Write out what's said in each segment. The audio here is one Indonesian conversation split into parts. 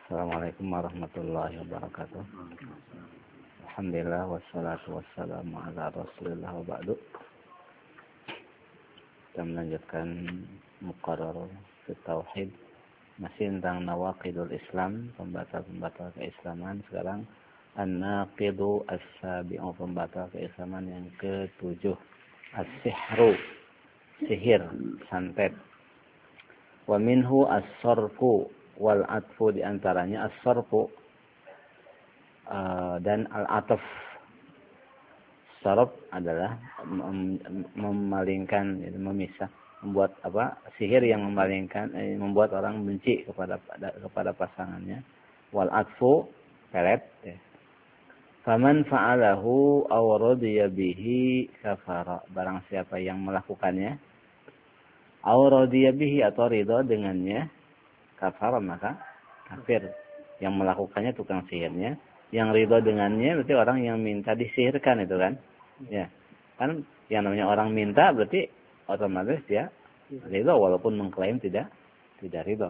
Assalamualaikum warahmatullahi wabarakatuh. Alhamdulillah wassalatu wassalamu ala Rasulillah wa ba'du. Kita melanjutkan muqarrar fi tauhid, masih tentang nawaqidul Islam, pembatal-pembatal keislaman. Sekarang an-naqidu as-sabi'u, pembatal keislaman yang ke-7, as-sihru, sihir, santet. Wa minhu as-sarfu wal atfu, diantaranya as-sarfu dan al-atf. Sarf adalah memalingkan, memisah, membuat sihir yang memalingkan, membuat orang benci kepada pasangannya. Wal atfu, pelet. Faman fa'alahu aw radiya bihi kafara, barang siapa yang melakukannya, aw radiya bihi, atau ridha dengannya, kafar, maka kafir. Yang melakukannya tukang sihirnya, yang ridho dengannya berarti orang yang minta disihirkan itu kan. Ya. Kan yang namanya orang minta berarti otomatis dia ridho walaupun mengklaim tidak ridho.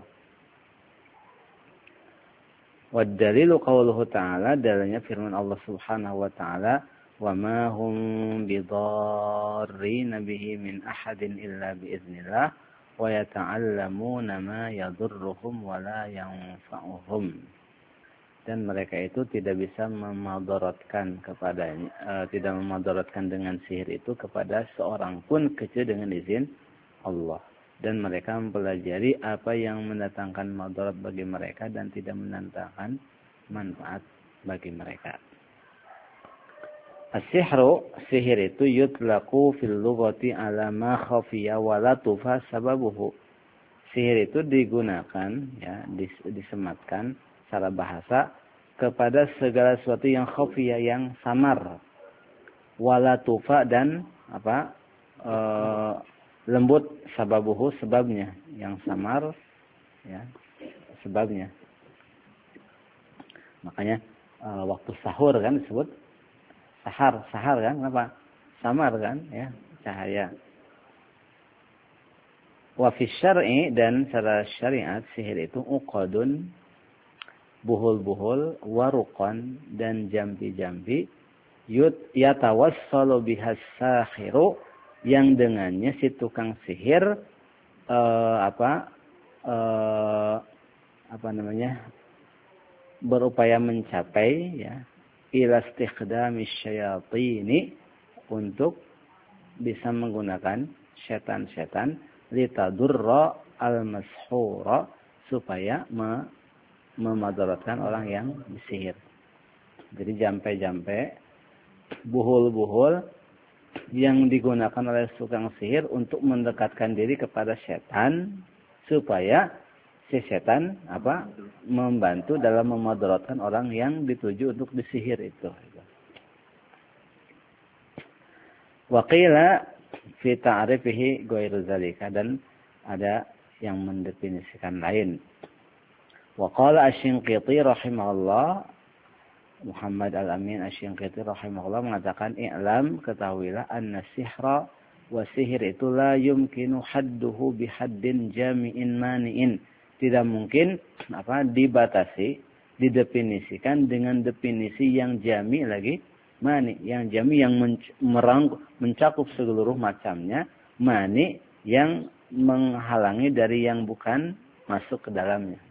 Wa dalilu qauluhu ta'ala, dalilnya firman Allah Subhanahu wa ta'ala, wa ma hum bidarrina bihi min ahadin illa biiznillah wa yata'allamuna ma yadurruhum wa la yanfa'uhum. Dan mereka itu tidak bisa memadaratkan kepadanya, tidak memadaratkan dengan sihir itu kepada seorang pun kecuali dengan izin Allah. Dan mereka mempelajari apa yang mendatangkan madarat bagi mereka dan tidak mendatangkan manfaat bagi mereka. As-sihru, sihir itu yutlaqu fil lughati ala ma khafiya wa la tufa sababuhu. Sihir itu digunakan, ya, disematkan secara bahasa kepada segala sesuatu yang khafiya, yang samar. Wa la tufa, dan lembut, sababuhu, sebabnya, yang samar, ya, sebabnya. Makanya waktu sahur kan disebut sahar kan, kenapa? Samar kan, ya, cahaya. Wa fi syar'i, dan secara syariat sihir itu uqadun, buhul-buhul, waruqan, dan jambi-jambi, yatawassalu bihas sahiru, yang dengannya si tukang sihir berupaya mencapai, ya, ila istikhdami syayatini, untuk bisa menggunakan setan-setan, litadurra al-mashura, supaya memadaratkan orang yang disihir. Jadi jampe-jampe, buhul-buhul yang digunakan oleh tukang sihir untuk mendekatkan diri kepada setan, supaya si setan membantu dalam memadaratkan orang yang dituju untuk disihir itu. Wa qila fi ta'rifihi ghairu zalika, dan ada yang mendefinisikan lain. Wa qala Asy-Shinqiti rahimahullah, Muhammad Al-Amin Asy-Shinqiti rahimahullah mengatakan, i'lam, ketahuilah, anna sihra, wa sihir itu la yumkinu hadduhu bihaddin jami'in mani'in. Tidak mungkin dibatasi, didefinisikan dengan definisi yang jami lagi, mani, yang jami, yang mencakup seluruh macamnya, mani, yang menghalangi dari yang bukan masuk ke dalamnya.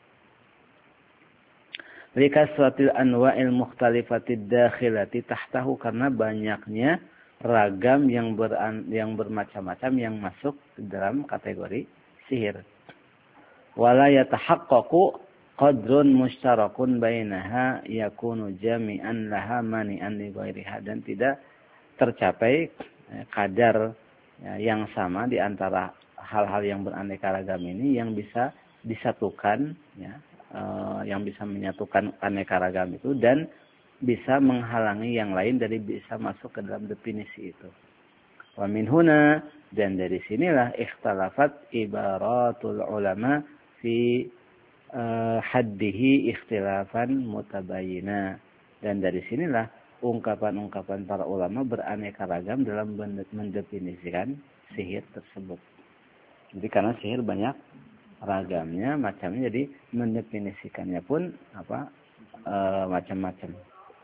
Likasratil anwa'il mukhtalifatid dakhilati tahtahu, karena banyaknya ragam yang bermacam-macam yang masuk ke dalam kategori sihir. Wala yatahaqqaqu qadrun mushtarakun bainaha yakunu jami'an laha mani'an li ghairiha, dan tidak tercapai kadar yang sama di antara hal-hal yang beraneka ragam ini yang bisa disatukan, ya, yang bisa menyatukan aneka ragam itu dan bisa menghalangi yang lain dari bisa masuk ke dalam definisi itu. Wa min huna, dan dari sinilah ikhtalafat ibaratul ulama fi haddihi ikhtilafan mutabayina, dan dari sinilah ungkapan-ungkapan para ulama beraneka ragam dalam mendefinisikan sihir tersebut. Jadi karena sihir banyak ragamnya, macamnya, jadi mendefinisikannya pun macam-macam.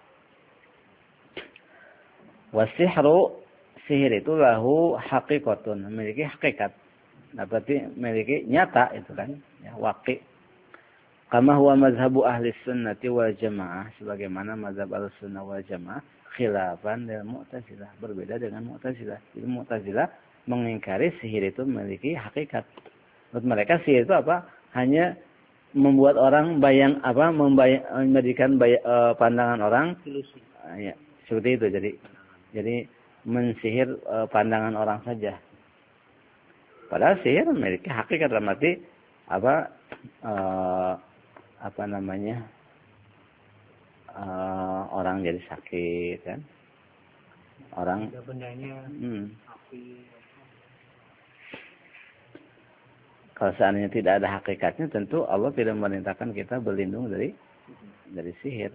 Wasihru, sihir itu lahu haqiqatun, memiliki hakikat. Nah, berarti memiliki nyata itu kan, ya, waqi. Kama huwa mazhabu ahli sunnati wal jamaah, sebagaimana mazhab ahli sunnah wal jamaah, khilafan dari Mu'tazilah, berbeda dengan Mu'tazilah. Jadi Mu'tazilah mengingkari sihir itu memiliki hakikat. Menurut mereka sihir itu apa? Hanya membuat orang memberikan pandangan orang, ilusi. Ya, seperti itu. Jadi mensihir pandangan orang saja. Padahal sihir memiliki hakikat, dalam arti orang jadi sakit kan, orang bendanya api. Kalau seandainya tidak ada hakikatnya, tentu Allah tidak memerintahkan kita berlindung dari sihir.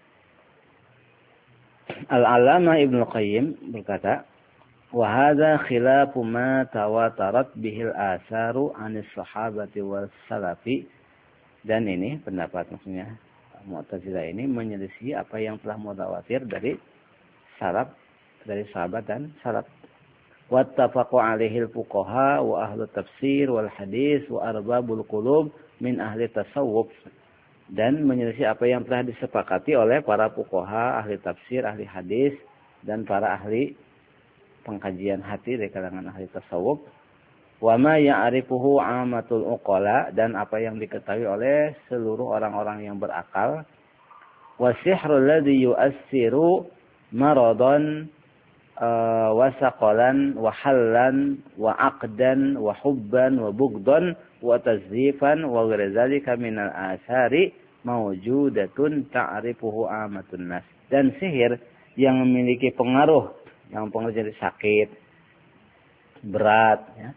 Al-Allamah Ibnu Qayyim berkata, wa hadza khilafu ma tawatarat bihil asaru 'anis sahabati was salafi. Dan ini pendapat, maksudnya Mu'tazilah ini menyelisih apa yang telah mutawatir dari sahabat dan salaf. Wattafaqu 'alaihi al-fuqaha wa ahlu tafsir wal hadis wa arbabul qulub min ahli tasawuf. Dan menyelisih apa yang telah disepakati oleh para fuqaha, ahli tafsir, ahli hadis, dan para ahli pengkajian hati dari kalangan ahli tasawuf. Wa ma ya'rifuhu 'amatul uqala, dan apa yang diketahui oleh seluruh orang-orang yang berakal. Wa sihrul ladzi yu'assiru maradan wa saqalan wa hallan wa aqdan wa hubban wa bugdan wa tazyifan wa ghairu dzalika minal athari mawjudatun ta'rifuhu 'amatun nas. Dan sihir yang memiliki pengaruh jadi sakit, berat, ya,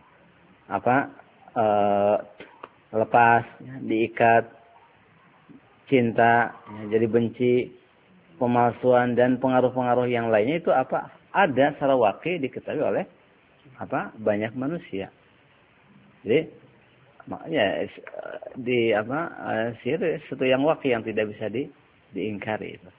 lepas, ya, diikat, cinta, ya, jadi benci, pemalsuan, dan pengaruh-pengaruh yang lainnya itu ada secara waqi diketahui oleh banyak manusia. Jadi makanya sihir sesuatu yang waqi yang tidak bisa diingkari itu.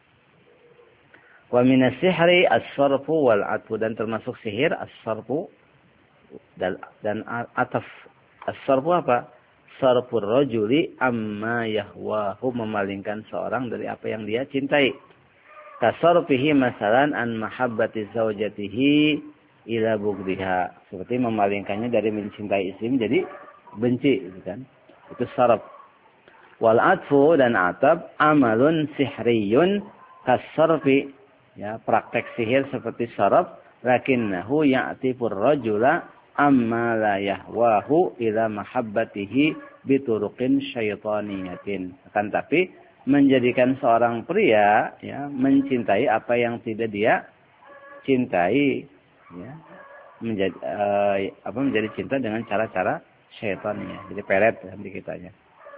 Wa minas sihri as-sarfu wal atfu, dan termasuk sihir as-sarfu dan ataf. As-sarfu apa? Sarfur rajuli amma yahwahu, memalingkan seorang dari apa yang dia cintai. Kasarfihi masalan an mahabbati zaujatihi ila bughdhiha, seperti memalingkannya dari mencintai istri jadi benci, gitu kan. Itu sarf. Wal atfu, dan ataf, amalun sihriyun kasarfi, ya, praktek sihir seperti sarf, lakinnahu ya'tifur rajula amma la yahwahu ila mahabbatihi bituruqin syaitaniyatin. Akan tapi menjadikan seorang pria, ya, mencintai apa yang tidak dia cintai, ya, menjadi cinta dengan cara-cara syaitannya. Jadi peret nanti kitanya.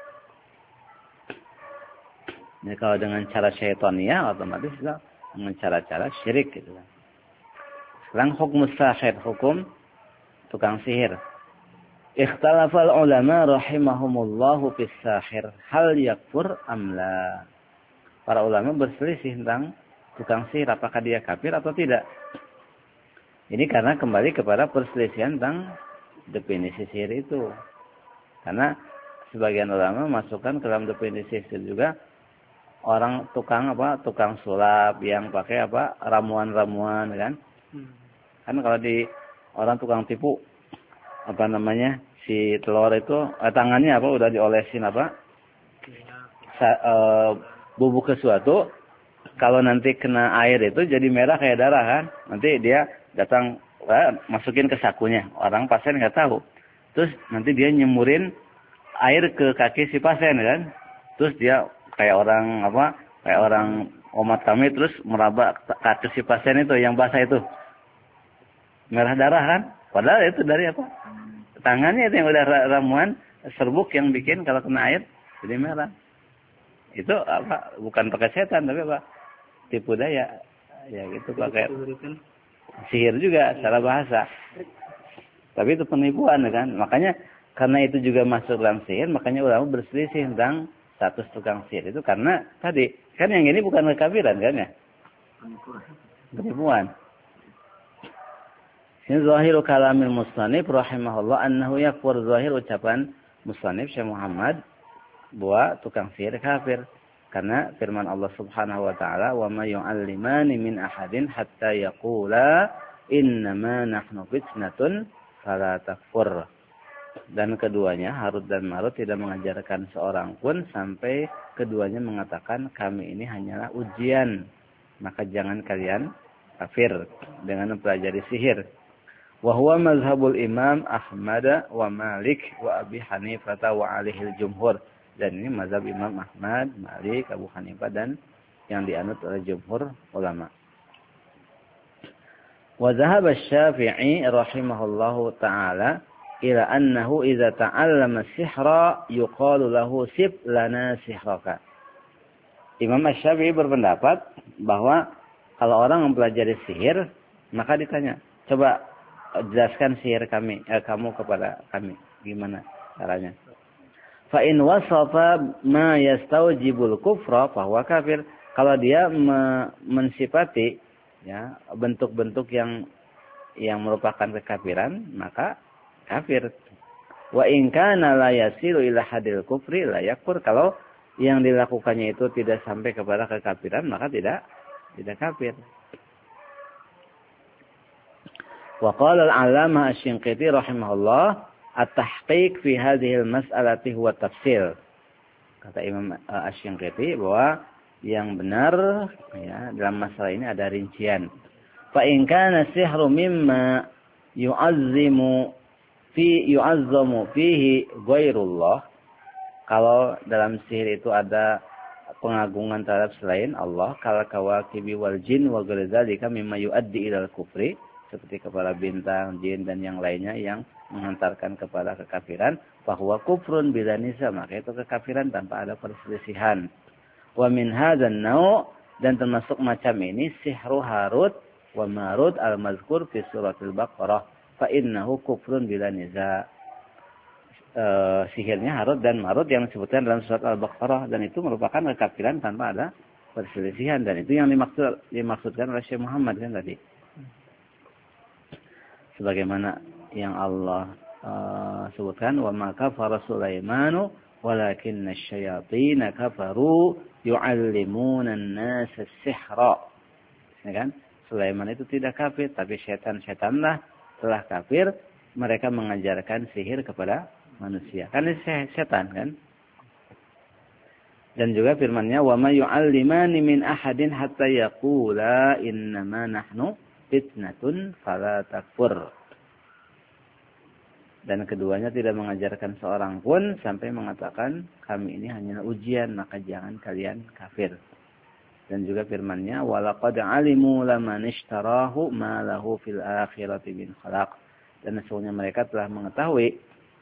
Jadi kalau dengan cara syaitannya, otomatis dengan cara-cara syirik, gitu. Sekarang hukum sahir, hukum tukang sihir. Ikhtalafal ulama rahimahumullahu fis sahir hal yakfur amla. Para ulama berselisih tentang tukang sihir, apakah dia kafir atau tidak. Ini karena kembali kepada perselisihan tentang definisi sihir itu. Karena sebagian ulama masukkan ke dalam definisi sihir juga orang tukang sulap yang pakai ramuan-ramuan, kan. Kan kalau di orang tukang tipu, si telur itu tangannya udah diolesin bubuk sesuatu, kalau nanti kena air itu jadi merah kayak darah, kan. Nanti dia datang masukin ke sakunya, orang pasien nggak tahu, terus nanti dia nyemurin air ke kaki si pasien, kan. Terus dia kayak orang umat kami, terus meraba kaki si pasien itu yang basah itu merah darah, kan. Padahal itu dari tangannya itu yang udah ramuan serbuk yang bikin kalau kena air jadi merah. Itu bukan pakai setan, tapi tipu daya, ya gitu, pakai sihir juga secara bahasa. Tapi itu penipuan, kan. Makanya Karena itu juga masuk dalam sihir, makanya ulama berselisih tentang status tukang sihir itu karena tadi kan yang ini bukan kekafiran kan ya? Penipuan. Ini zahiru kalamil musannif rahimahullah annahu yakfur, zahir ucapan musannif Syekh Muhammad bahwa tukang sihir kafir. Karena firman Allah Subhanahu wa taala, "Wa ma yu'allimani min ahadin hatta yaqula innama nahnu fitnatun fala takfur." Dan keduanya, Harut dan Marut, tidak mengajarkan seorang pun sampai keduanya mengatakan kami ini hanyalah ujian. Maka jangan kalian kafir dengan mempelajari sihir. Wa huwa mazhabul Imam Ahmad wa Malik wa Abi Hanifah wa alihil jumhur. Dan ini mazhab Imam Ahmad, Malik, Abu Hanifah dan yang dianut oleh jumhur ulama. Wa dhahaba Asy-Syafi'i rahimahullahu taala ila annahu idza ta'allama sihra yuqalu lahu sib lana sihraka. Imam Asy-Syafi'i berpendapat bahwa kalau orang mempelajari sihir maka ditanya, coba jelaskan sihir kamu kepada kami, gimana caranya? Fa in wasafa ma yastaujibul kufra fa huwa kafir. Kalau dia mensifati ya bentuk-bentuk yang merupakan kekafiran, maka kafir. Wa in kana la yasilu ila hadil kufri la yakfur. Kalau yang dilakukannya itu tidak sampai kepada kekafiran, maka tidak kafir. Wa qala al-'allamah Asy-Shinqiti rahimahullah, at-tahqiq fi hadhihi al-mas'alati huwa tafsil. Kata Imam Asy-Shinqiti bahwa yang benar ya dalam masalah ini ada rincian. Fa in kana sihru mimma yu'azzamu fihi ghairullah. Kalau dalam sihir itu ada pengagungan terhadap selain Allah, kal kawakibi wal jin wa ghairi dzalika mimma yuaddi ila al-kufri, seperti kepala bintang, jin dan yang lainnya yang menghantarkan kepada kekafiran, bahwa kufrun bila nisa, maka itu kekafiran tanpa ada perselisihan. Wa min hadzal nau', dan termasuk macam ini sihru Harut wa Marut al-mazkur fi suratul Baqarah, fa innahu kufrun bila niza. Sihirnya Harut dan Marut yang disebutkan dalam surat Al-Baqarah, dan itu merupakan kekafiran tanpa ada perselisihan, dan itu yang dimaksudkan oleh Syekh Muhammad kan tadi. Sebagaimana yang Allah sebutkan, wa ma kafara Sulaimanu walakinna asy-syayatin kafaru yu'allimuna an-nasa as-sihra. Ya kan? Sulaiman itu tidak kafir, tapi setan-setanlah telah kafir, mereka mengajarkan sihir kepada manusia. Kan ini setan kan? Dan juga firman-Nya, wa ma yu'allimani min ahadin hatta yaqula innama nahnu fitnatun fala takfur. Dan keduanya tidak mengajarkan seorang pun sampai mengatakan kami ini hanyalah ujian, maka jangan kalian kafir. Dan juga firman-Nya, walaqad alimu laman ishtarahu ma lahu fil akhirati min khalaq. Dan sesungguhnya mereka telah mengetahui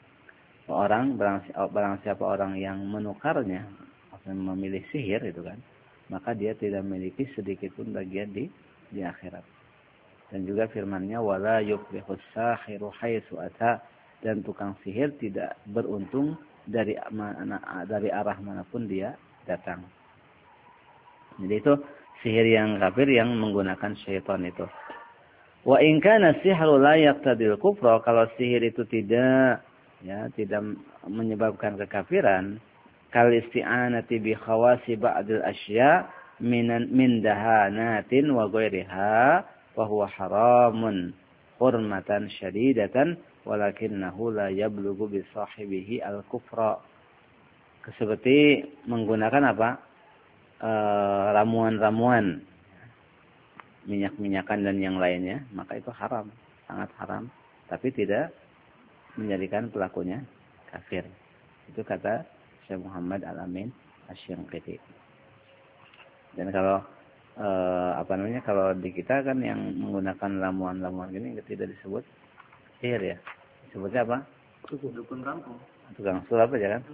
barang siapa orang yang menukarnya, memilih sihir itu kan, maka dia tidak memiliki sedikit pun bagian di akhirat. Dan juga firman-Nya, wala yuflihus sahiru haitsu ata, dan tukang sihir tidak beruntung dari arah manapun dia datang. Jadi itu sihir yang kafir yang menggunakan syaitan itu. Wa in kana sihru la yaqtadil kufra, kalau sihir itu tidak menyebabkan kekafiran, kal isti'anati bi khawasi ba'dil asya min dahanatin wa ghairiha wa huwa haramun hurmatan syadidatan walakinnahu la yablughu bi sahibihi al-kufra. Seperti menggunakan apa? Ramuan-ramuan, minyak-minyakan dan yang lainnya, maka itu haram, sangat haram, tapi tidak menjadikan pelakunya kafir. Itu kata Syekh Muhammad Al-Amin Asy-Shinqiti. Dan kalau kalau di kita kan yang menggunakan ramuan-ramuan gini tidak disebut sihir ya. Disebutnya apa? Dukun kampung. Tukang sulap aja kan?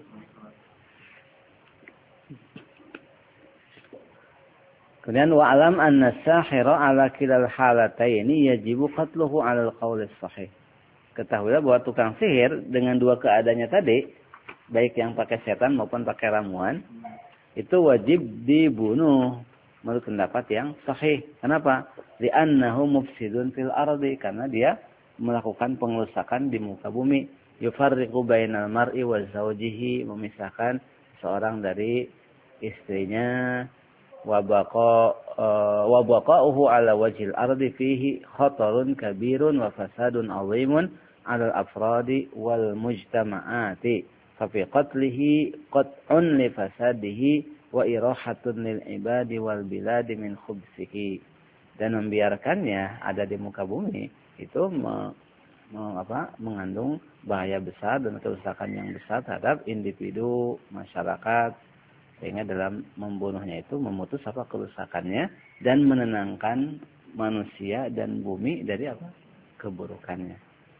Kemudian wa'alam anna sahira ala kilal halataini yajibu qatluhu ala al-qawl as-sahih. ketahuilah bahwa tukang sihir dengan dua keadaannya tadi, baik yang pakai setan maupun pakai ramuan, itu wajib dibunuh menurut pendapat yang sahih. Kenapa? Li'annahu mufsidun fil ardi, karena dia melakukan pengerusakan di muka bumi. Yufarriqu bainal mar'i wa zawjihi, memisahkan seorang dari istrinya. Wa baqa'uhu ala wajhil ardi fihi khatarun kabirun wa fasadun 'azimun 'ala al-afradi wal mujtama'ati. Fa fi qatlihi qat'un li fasadihi wa irahatun lil ibadi wal biladi min khubsihi. Dan membiarkannya ada di muka bumi itu mengandung bahaya besar dan kerusakan yang besar terhadap individu, masyarakat, sehingga dalam membunuhnya itu memutus kerusakannya dan menenangkan manusia dan bumi dari keburukannya.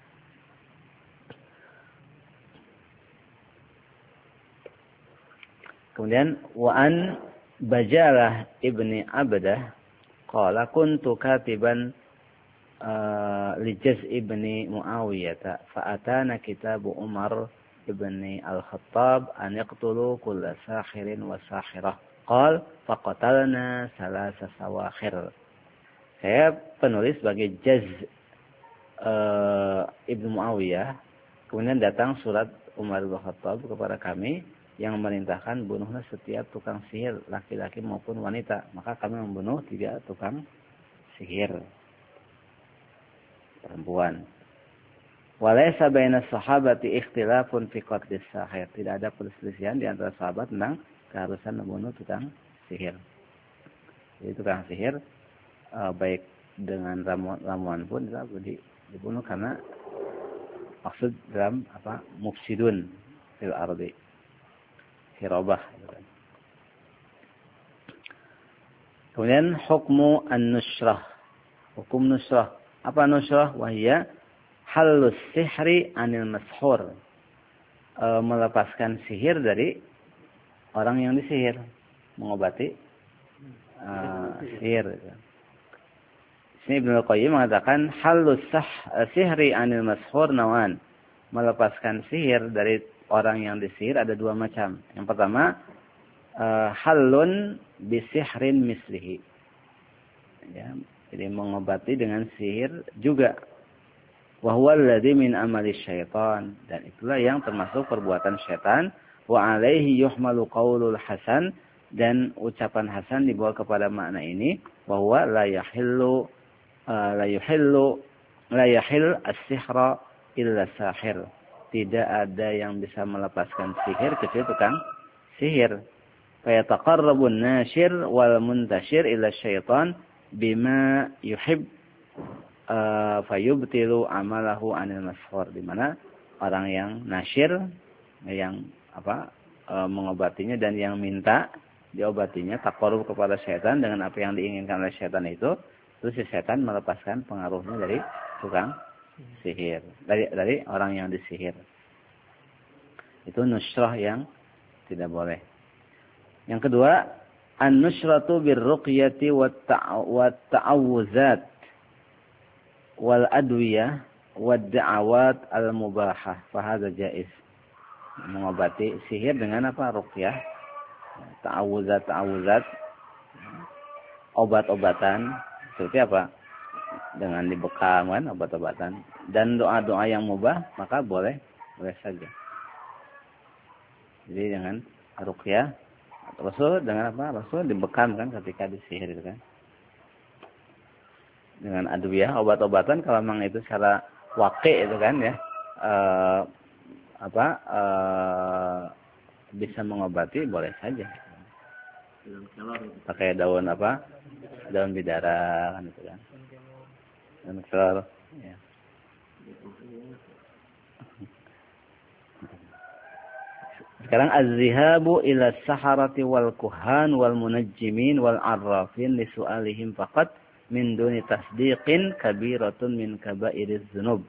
Kemudian wa'an Bajalah ibni Abdah qala kuntu katiban li Jaz ibni Muawiyah fa'atana kitabu Umar ibni al-Khattab an yaqtulu kulla sakhirin wa sakhirah. Qal faqatalna salasa sawakhir. Saya penulis sebagai Jaz ibnu Muawiyah. Kemudian datang surat Umar ibn Khattab kepada kami yang memerintahkan bunuhlah setiap tukang sihir, laki-laki maupun wanita. Maka kami membunuh 3 tukang sihir perempuan. Walaysa baina sahabati ikhtilafun fi qatlis sahir. Tidak ada perselisihan di antara sahabat tentang keharusan membunuh tukang sihir. Jadi tukang sihir baik dengan ramuan pun dibunuh karena maksud dalam mufsidun fil ardi. Hirabah. Kemudian hukmu an-nushrah. Hukum nushrah. Apa nushrah? Wahia halus sihri anil mashur. Melepaskan sihir dari orang yang disihir. Mengobati sihir. Sini Ibnu Qayyim mengatakan halus sihri anil mashur nawan. Melepaskan sihir dari orang yang disihir ada 2 macam. Yang pertama, halun bisihrin mislihi. Ya, jadi mengobati dengan sihir juga. Wa huwa alladhi min amali syaitan. Dan itulah yang termasuk perbuatan syaitan. Wa alaihi yuhmalu qaulul Hasan. Dan ucapan Hasan dibawa kepada makna ini. Wa huwa la yahil as-sihra illa sahir. Tidak ada yang bisa melepaskan sihir kecuali tukang sihir. Fayataqarrabun nashir wal muntashir ila syaitan bima yuhib fayubtilu amalahu anil mashur. Di mana orang yang nasyir, yang mengobatinya dan yang minta diobatinya taqarrub kepada syaitan dengan apa yang diinginkan oleh syaitan itu, terus si syaitan melepaskan pengaruhnya dari tukang sihir, dari orang yang disihir. Itu nushrah yang tidak boleh. Yang kedua, an-nushratu birruqyati wat ta'awuzat wal adwiyah wad da'awat al-mubahah. Fa hadza jaiz. Mengobati sihir dengan ruqyah, ta'awuzat, obat-obatan, seperti dengan dibekam obat-obatan dan doa-doa yang mubah, maka boleh saja. Jadi dengan ruqyah, Rasul dengan Rasul dibekam ketika disihir itu kan. Dengan adwiyah, obat-obatan kalau memang itu secara waqi itu kan ya. Bisa mengobati boleh saja. Pakai daun daun bidara kan itu kan. Dan kelor, ya. Sekarang az-zihabu ila saharati wal kuhan wal munajjimin wal arrafin li su'alihim faqat min duni tasdiqin kabiratun min kabairiz dzunub.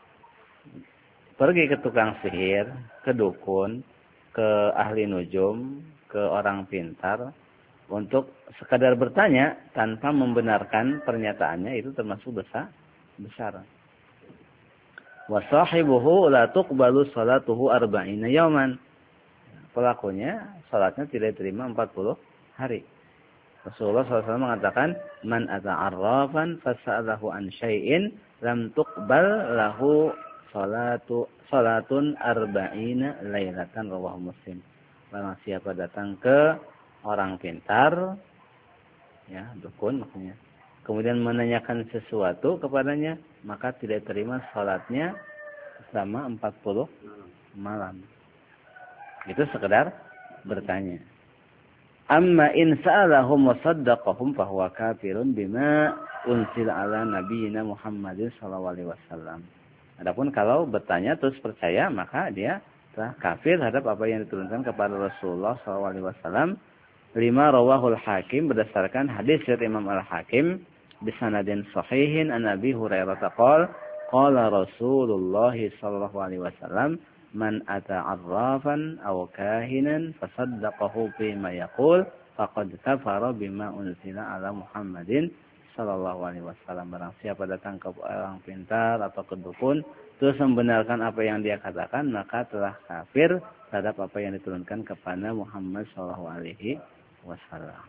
Pergi ke tukang sihir, ke dukun, ke ahli nujum, ke orang pintar untuk sekadar bertanya tanpa membenarkan pernyataannya, itu termasuk dosa besar. Wa sahibuhu la tuqbalu salatuhu arba'ina yawman. Pelakunya salatnya tidak diterima 40 hari. Rasulullah SAW mengatakan, man ata'arrafan fasa'alahu an syai'in lam tuqbal lahu salatun arba'ina lailatan, rawahu Muslim. Barang siapa datang ke orang pintar, ya, dukun maksudnya, kemudian menanyakan sesuatu kepadanya, maka tidak terima salatnya selama 40 malam. Itu sekedar bertanya. Amma in sa'alahum wa saddaqahum fahuwa kafirun bima unzila ala nabiyina Muhammadin sallallahu alaihi wasallam. Adapun kalau bertanya terus percaya, maka dia telah kafir terhadap apa yang diturunkan kepada Rasulullah sallallahu alaihi wasallam. Lima rawahul Hakim, berdasarkan hadis dari Imam Al-Hakim bisanadin sahihin an Abi Hurairah qala qala Rasulullah sallallahu alaihi wasallam, man ata'arrafan aw kahinan fasaddaqahu bima yaqul faqad kafara bima unzila ala Muhammadin sallallahu alaihi wasallam. Barang siapa datang ke orang pintar atau ke dukun terus membenarkan apa yang dia katakan, maka telah kafir terhadap apa yang diturunkan kepada Muhammad sallallahu alaihi wasallam.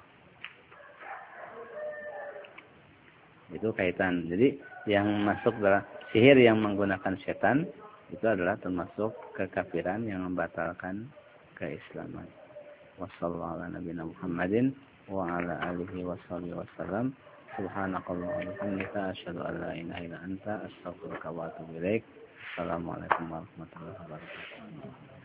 Itu kaitan. Jadi yang masuk adalah sihir yang menggunakan setan, itu adalah termasuk kekafiran yang membatalkan keislaman. Wassallallahu ala nabiyina Muhammadin wa ala alihi wasallam. Subhanakallahumma wa bihamdika asyhadu an la ilaha illa anta astaghfiruka wa atubu ilaik. Assalamualaikum warahmatullahi wabarakatuh.